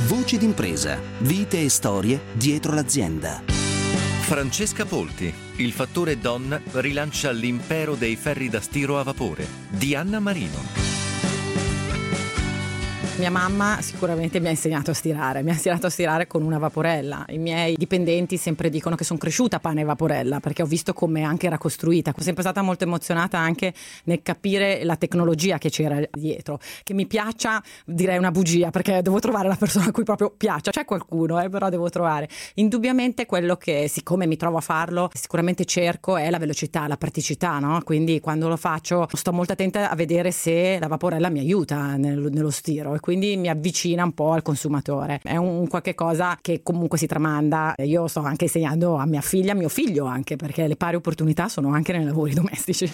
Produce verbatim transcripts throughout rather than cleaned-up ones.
Voci d'impresa, vite e storie dietro l'azienda. Francesca Polti, il fattore donna rilancia l'impero dei ferri da stiro a vapore, di Anna Marino. Mia mamma sicuramente mi ha insegnato a stirare, mi ha insegnato a stirare con una vaporella. I miei dipendenti sempre dicono che sono cresciuta a pane e vaporella, perché ho visto come anche era costruita. Sono sempre stata molto emozionata anche nel capire la tecnologia che c'era dietro. Che mi piaccia, direi una bugia, perché devo trovare la persona a cui proprio piaccia. C'è qualcuno, eh, però devo trovare. Indubbiamente quello che, siccome mi trovo a farlo, sicuramente cerco è la velocità, la praticità, no? Quindi quando lo faccio sto molto attenta a vedere se la vaporella mi aiuta nel, nello stiro, quindi mi avvicina un po' al consumatore. È un qualche cosa che comunque si tramanda. Io sto anche insegnando a mia figlia, a mio figlio anche, perché le pari opportunità sono anche nei lavori domestici.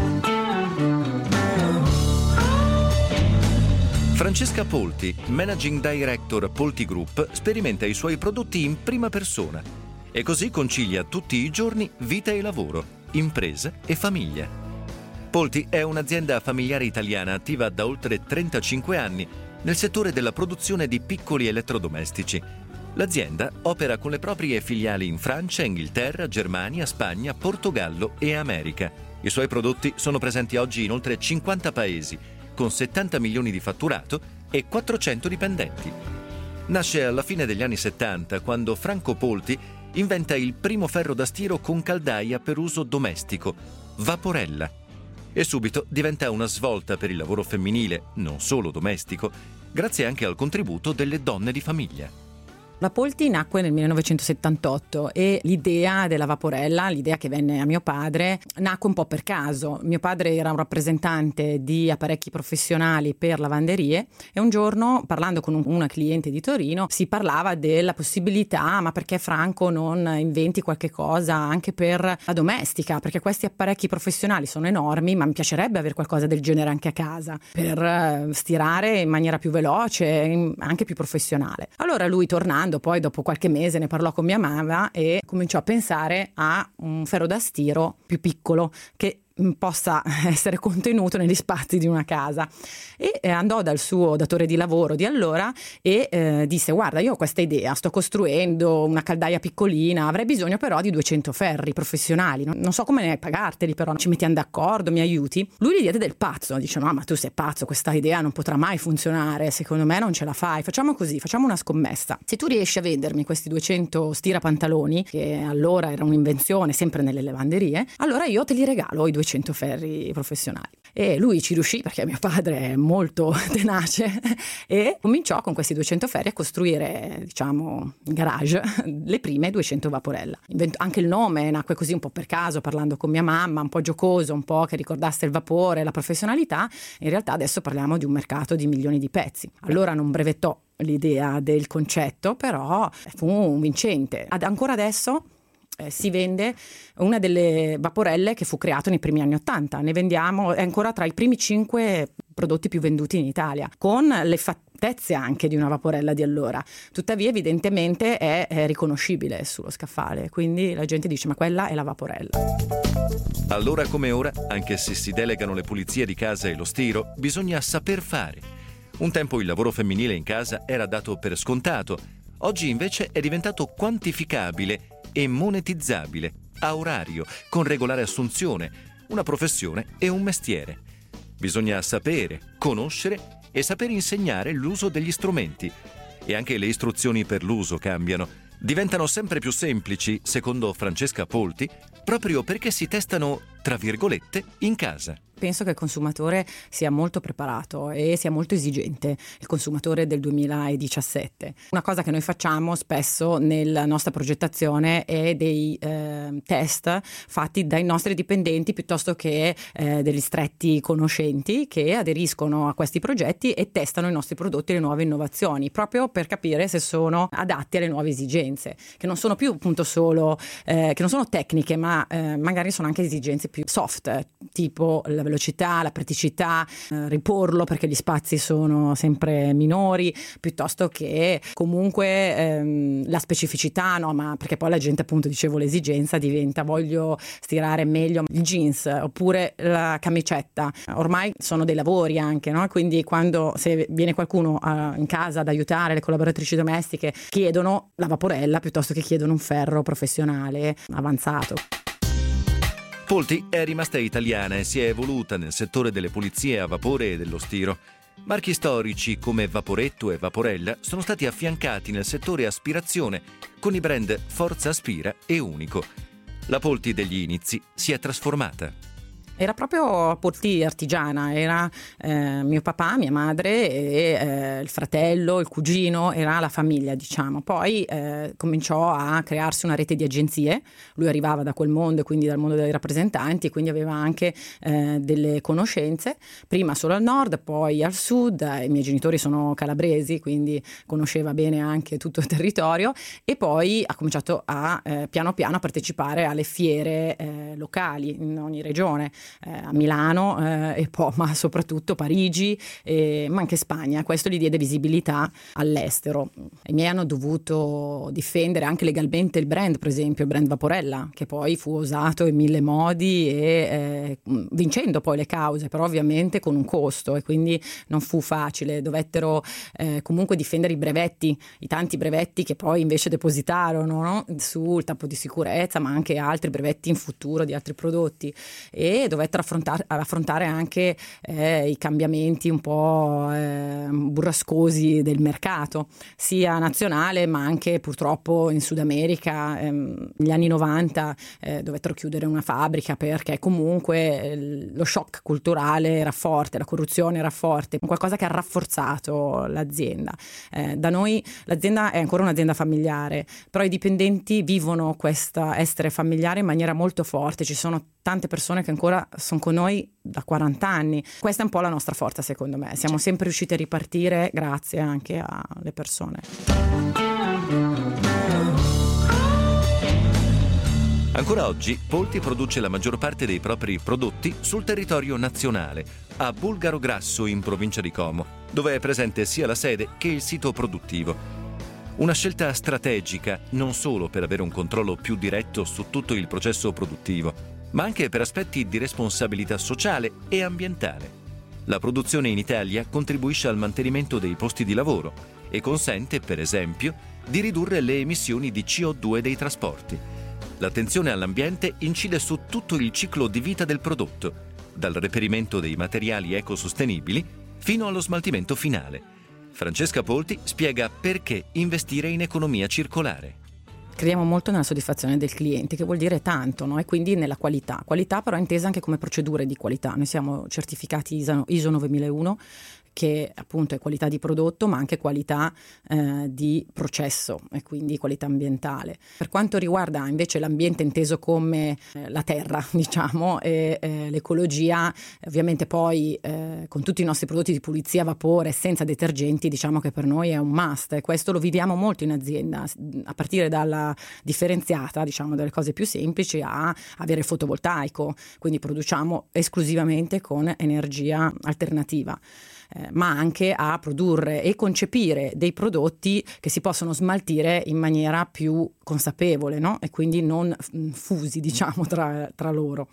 Francesca Polti, Managing Director Polti Group, sperimenta i suoi prodotti in prima persona e così concilia tutti i giorni vita e lavoro, impresa e famiglia. Polti è un'azienda familiare italiana attiva da oltre trentacinque anni nel settore della produzione di piccoli elettrodomestici. L'azienda opera con le proprie filiali in Francia, Inghilterra, Germania, Spagna, Portogallo e America. I suoi prodotti sono presenti oggi in oltre cinquanta paesi, con settanta milioni di fatturato e quattrocento dipendenti. Nasce alla fine degli anni settanta, quando Franco Polti inventa il primo ferro da stiro con caldaia per uso domestico, Vaporella. E subito diventa una svolta per il lavoro femminile, non solo domestico, grazie anche al contributo delle donne di famiglia. La Polti nacque nel millenovecentosettantotto e l'idea della vaporella, l'idea che venne a mio padre, nacque un po' per caso. Mio padre era un rappresentante di apparecchi professionali per lavanderie e un giorno, parlando con una cliente di Torino, si parlava della possibilità, ma perché Franco non inventi qualche cosa anche per la domestica? Perché questi apparecchi professionali sono enormi, ma mi piacerebbe avere qualcosa del genere anche a casa, per stirare in maniera più veloce, anche più professionale. Allora lui, tornando, poi dopo qualche mese ne parlò con mia mamma e cominciò a pensare a un ferro da stiro più piccolo che possa essere contenuto negli spazi di una casa e eh, andò dal suo datore di lavoro di allora e eh, disse: guarda, io ho questa idea, sto costruendo una caldaia piccolina, avrei bisogno però di duecento ferri professionali, non, non so come pagarteli, però ci mettiamo d'accordo, mi aiuti? Lui gli diede del pazzo, dice: no, ma tu sei pazzo, questa idea non potrà mai funzionare, secondo me non ce la fai, facciamo così, facciamo una scommessa, se tu riesci a vendermi questi duecento stirapantaloni, che allora era un'invenzione sempre nelle lavanderie, allora io te li regalo i duecento ferri professionali. E lui ci riuscì, perché mio padre è molto tenace, e cominciò con questi duecento ferri a costruire, diciamo, in garage le prime duecento vaporella. Invent- anche il nome nacque così un po' per caso, parlando con mia mamma, un po' giocoso, un po' che ricordasse il vapore, la professionalità. In realtà adesso parliamo di un mercato di milioni di pezzi. Allora non brevettò l'idea del concetto, però fu un vincente. Ad ancora adesso Eh, si vende una delle vaporelle che fu creato nei primi anni ottanta, ne vendiamo, è ancora tra i primi cinque prodotti più venduti in Italia, con le fattezze anche di una vaporella di allora. Tuttavia evidentemente è, è riconoscibile sullo scaffale, quindi la gente dice: ma quella è la vaporella. Allora come ora, anche se si delegano le pulizie di casa e lo stiro, bisogna saper fare. Un tempo il lavoro femminile in casa era dato per scontato, oggi invece è diventato quantificabile e monetizzabile, a orario, con regolare assunzione, una professione e un mestiere. Bisogna sapere, conoscere e saper insegnare l'uso degli strumenti. E anche le istruzioni per l'uso cambiano. Diventano sempre più semplici, secondo Francesca Polti, proprio perché si testano, tra virgolette, in casa. Penso che il consumatore sia molto preparato e sia molto esigente, il consumatore del duemiladiciassette. Una cosa che noi facciamo spesso nella nostra progettazione è dei eh, test fatti dai nostri dipendenti piuttosto che eh, degli stretti conoscenti che aderiscono a questi progetti e testano i nostri prodotti e le nuove innovazioni, proprio per capire se sono adatti alle nuove esigenze, che non sono più appunto solo, eh, che non sono tecniche, ma eh, magari sono anche esigenze più soft, tipo la velocità, la praticità, eh, riporlo perché gli spazi sono sempre minori, piuttosto che comunque ehm, la specificità, no? Ma perché poi la gente, appunto, dicevo, l'esigenza diventa voglio stirare meglio il jeans oppure la camicetta. Ormai sono dei lavori anche, no? Quindi quando se viene qualcuno uh, in casa ad aiutare le collaboratrici domestiche, chiedono la vaporella piuttosto che chiedono un ferro professionale avanzato. Polti è rimasta italiana e si è evoluta nel settore delle pulizie a vapore e dello stiro. Marchi storici come Vaporetto e Vaporella sono stati affiancati nel settore aspirazione con i brand Forza Aspira e Unico. La Polti degli inizi si è trasformata. Era proprio Polti artigiana, era eh, mio papà, mia madre e eh, il fratello, il cugino, era la famiglia, diciamo. Poi eh, cominciò a crearsi una rete di agenzie, lui arrivava da quel mondo e quindi dal mondo dei rappresentanti, e quindi aveva anche eh, delle conoscenze, prima solo al nord, poi al sud. I miei genitori sono calabresi, quindi conosceva bene anche tutto il territorio, e poi ha cominciato a eh, piano piano a partecipare alle fiere eh, locali in ogni regione. Eh, a Milano eh, e poi, ma soprattutto Parigi, eh, ma anche Spagna. Questo gli diede visibilità all'estero. I miei hanno dovuto difendere anche legalmente il brand, per esempio il brand Vaporella, che poi fu usato in mille modi e eh, vincendo poi le cause, però ovviamente con un costo, e quindi non fu facile. Dovettero eh, comunque difendere i brevetti, i tanti brevetti che poi invece depositarono, no? Sul tappo di sicurezza, ma anche altri brevetti in futuro di altri prodotti, e dovettero affrontare, affrontare anche eh, i cambiamenti un po' eh, burrascosi del mercato, sia nazionale ma anche purtroppo in Sud America. Ehm, negli anni novanta eh, dovettero chiudere una fabbrica perché comunque eh, lo shock culturale era forte, la corruzione era forte, qualcosa che ha rafforzato l'azienda. Eh, da noi l'azienda è ancora un'azienda familiare, però i dipendenti vivono questa essere familiare in maniera molto forte. Ci sono tante persone che ancora sono con noi da quaranta anni. Questa è un po' la nostra forza, secondo me. Siamo sempre riusciti a ripartire grazie anche alle persone. Ancora oggi Polti produce la maggior parte dei propri prodotti sul territorio nazionale, a Bulgaro Grasso in provincia di Como, dove è presente sia la sede che il sito produttivo. Una scelta strategica non solo per avere un controllo più diretto su tutto il processo produttivo, ma anche per aspetti di responsabilità sociale e ambientale. La produzione in Italia contribuisce al mantenimento dei posti di lavoro e consente, per esempio, di ridurre le emissioni di C O due dei trasporti. L'attenzione all'ambiente incide su tutto il ciclo di vita del prodotto, dal reperimento dei materiali ecosostenibili fino allo smaltimento finale. Francesca Polti spiega perché investire in economia circolare. Crediamo molto nella soddisfazione del cliente, che vuol dire tanto, no? E quindi nella qualità. Qualità però intesa anche come procedure di qualità. Noi siamo certificati I S O novemilauno, che appunto è qualità di prodotto ma anche qualità eh, di processo e quindi qualità ambientale. Per quanto riguarda invece l'ambiente inteso come eh, la terra, diciamo, e eh, l'ecologia, ovviamente poi eh, con tutti i nostri prodotti di pulizia a vapore senza detergenti, diciamo che per noi è un must, e questo lo viviamo molto in azienda, a partire dalla differenziata, diciamo, delle cose più semplici a avere il fotovoltaico, quindi produciamo esclusivamente con energia alternativa. Eh, ma anche a produrre e concepire dei prodotti che si possono smaltire in maniera più consapevole, no? E quindi non fusi, diciamo, tra, tra loro.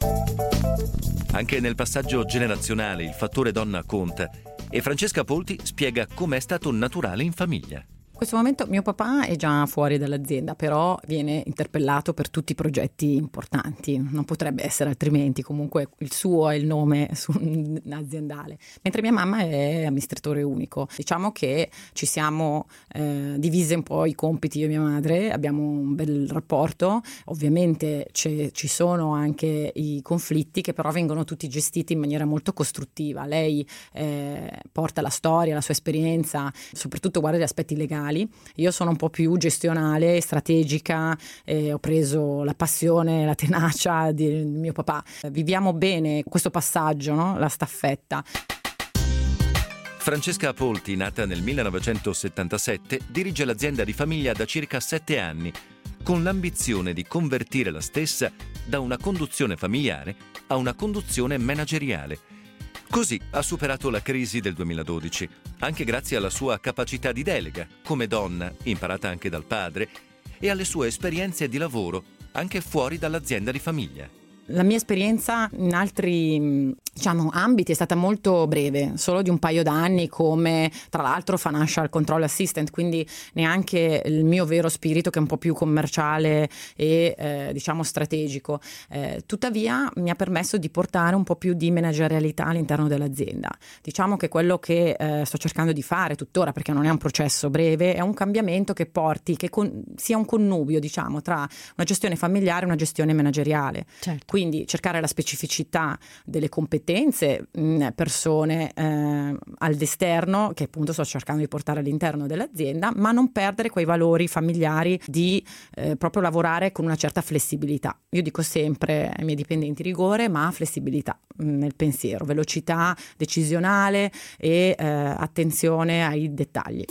Anche nel passaggio generazionale il fattore donna conta, e Francesca Polti spiega com'è stato naturale in famiglia. In questo momento mio papà è già fuori dall'azienda, però viene interpellato per tutti i progetti importanti, non potrebbe essere altrimenti, comunque il suo è il nome aziendale, mentre mia mamma è amministratore unico. Diciamo che ci siamo eh, divise un po' i compiti io e mia madre, abbiamo un bel rapporto, ovviamente ci sono anche i conflitti che però vengono tutti gestiti in maniera molto costruttiva. Lei eh, porta la storia, la sua esperienza, soprattutto guarda gli aspetti legali. Io sono un po' più gestionale, strategica, eh, ho preso la passione, la tenacia di mio papà. Viviamo bene questo passaggio, no? La staffetta. Francesca Polti, nata nel millenovecentosettantasette, dirige l'azienda di famiglia da circa sette anni, con l'ambizione di convertire la stessa da una conduzione familiare a una conduzione manageriale, Così ha superato la crisi del duemiladodici, anche grazie alla sua capacità di delega, come donna, imparata anche dal padre, e alle sue esperienze di lavoro, anche fuori dall'azienda di famiglia. La mia esperienza in altri, diciamo, ambiti è stata molto breve, solo di un paio d'anni come tra l'altro Financial Control Assistant, quindi neanche il mio vero spirito che è un po' più commerciale e eh, diciamo strategico. Eh, tuttavia mi ha permesso di portare un po' più di managerialità all'interno dell'azienda. Diciamo che quello che eh, sto cercando di fare tuttora, perché non è un processo breve, è un cambiamento che porti, che con, sia un connubio, diciamo, tra una gestione familiare e una gestione manageriale. Certo. Quindi cercare la specificità delle competenze, mh, persone eh, all'esterno, che appunto sto cercando di portare all'interno dell'azienda, ma non perdere quei valori familiari di eh, proprio lavorare con una certa flessibilità. Io dico sempre ai miei dipendenti rigore, ma flessibilità mh, nel pensiero, velocità decisionale e eh, attenzione ai dettagli.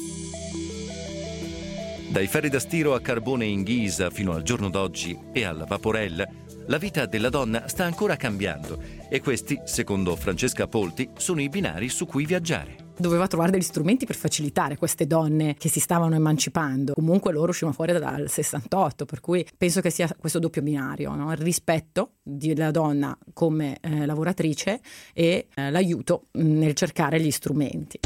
Dai ferri da stiro a carbone in ghisa fino al giorno d'oggi e alla vaporella, la vita della donna sta ancora cambiando e questi, secondo Francesca Polti, sono i binari su cui viaggiare. Doveva trovare degli strumenti per facilitare queste donne che si stavano emancipando. Comunque loro uscivano fuori dal sessantotto, per cui penso che sia questo doppio binario, no? Il rispetto della donna come eh, lavoratrice e eh, l'aiuto nel cercare gli strumenti.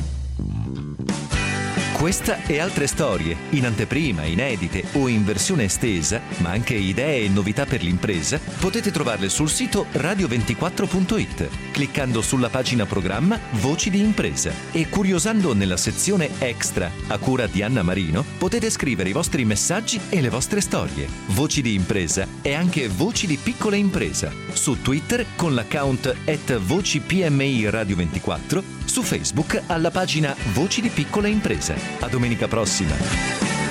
Questa e altre storie, in anteprima, inedite o in versione estesa, ma anche idee e novità per l'impresa, potete trovarle sul sito radio ventiquattro punto it, cliccando sulla pagina programma Voci di Impresa e curiosando nella sezione Extra, a cura di Anna Marino, potete scrivere i vostri messaggi e le vostre storie. Voci di Impresa è anche Voci di Piccola Impresa, su Twitter con l'account at Voci P M I Radio ventiquattro, su Facebook alla pagina Voci di Piccola Impresa. A domenica prossima!